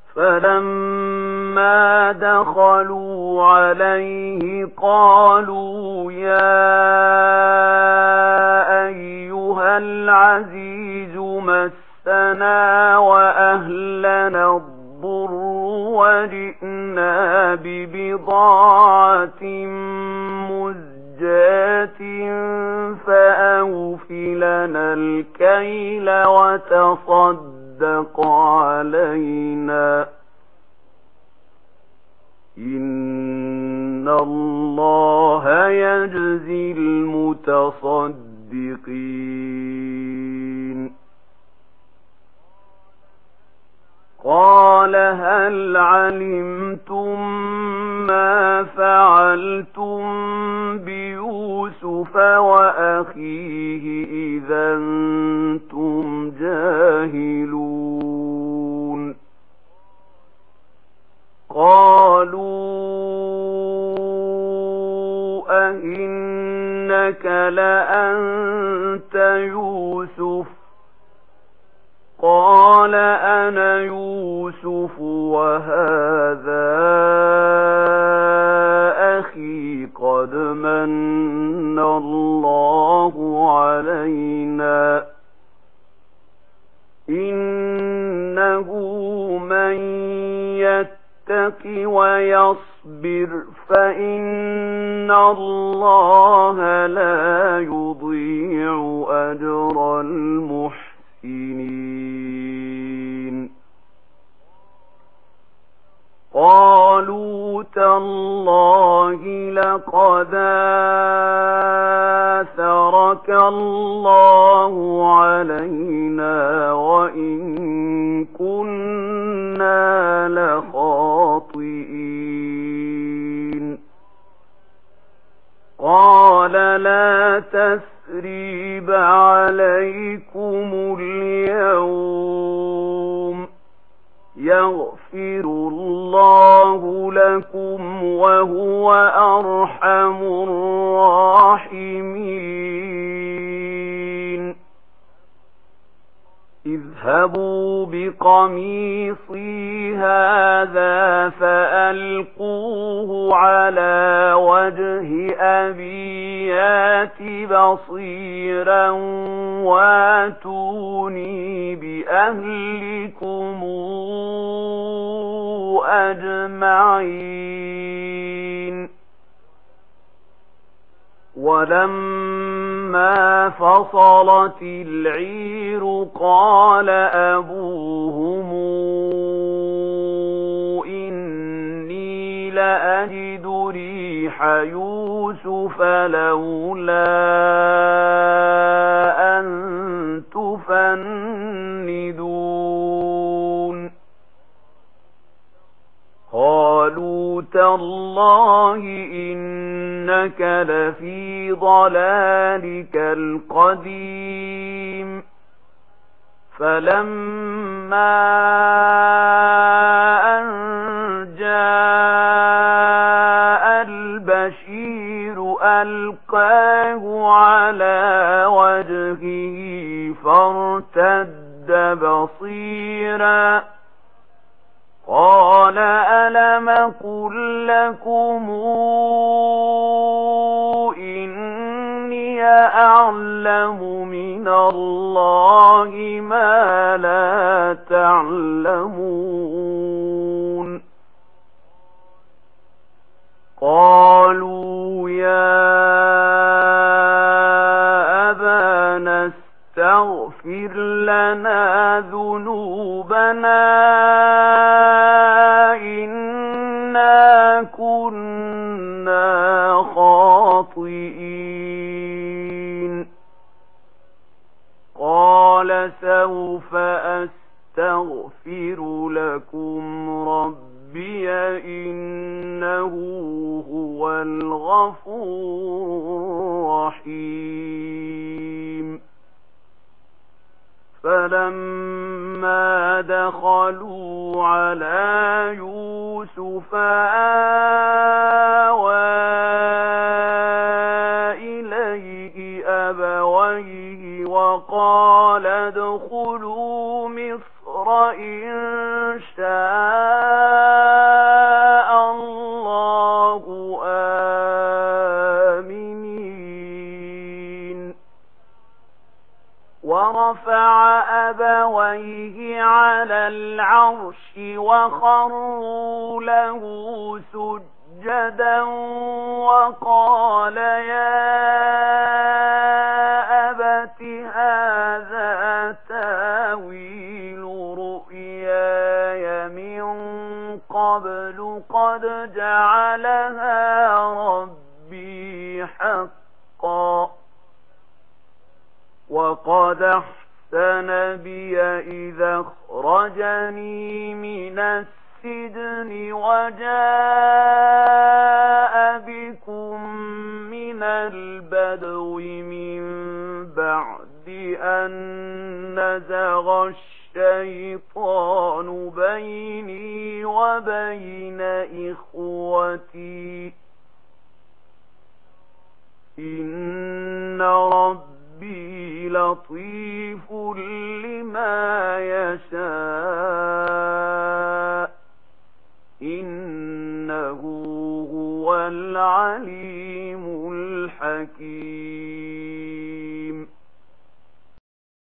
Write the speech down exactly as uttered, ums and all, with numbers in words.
فلما دخلوا عليه قالوا يا أيها العزيز مسنا وأهلنا الضر وجئنا ببضاعة مزجاة فأوف لنا الكيل وتصدق علينا إن الله يجزي المتصدقين. قال هل علمتم ما فعلتم بيوسف وأخيه إذا أنتم جاهلون؟ قالوا أئنك لأنت يوسف؟ قال أنا يوسف وهذا أخي قد من الله علينا إنه من يتق ويصبر فإن الله لا يضيع أجر المحسنين. قالوا تالله لقد آثرك الله علينا وإن كنا لخاطئين. قال لا تثريب عليكم اليوم يغفر الله لكم وهو أرحم الراحمين. اذهبوا بقميصي هذا فألقوه على وجه أبي يأت بصيرا واتوني بأهلكم أجمعين. ولما فصلت العير قال أبوهم إني لأجد ريح يوسف لولا أن تفندون. قالوا تالله إنك لفي ضلالك القديم. فلما أن جاء البشير ألقاه على وجهه فارتد بصيرا قال ألم قل لكم إني أعلم من الله ما لا تعلمون. قالوا يا أبانا استغفر لنا ذنوبنا إنا كنا خاطئين. قال سوف أستغفر لكم ربي إنه هو الغفور الرحيم. فلما دخلوا على يوسف آوى إليه أبويه وقال ادخلوا مصر إن شاء الله آمنين. ورفع أبويه على العرش وخروا له سجدا وقال يا أبت هذا تاويل رؤياي من قبل قد جعلها ربي حقا وقد أحسن بي إذا أخرجني من السجن وجاء بكم من البدو من بعد أن نزغ الشيطان بيني وبين إخوتي إن ربي لطيف لما يشاء إنه هو العليم الحكيم.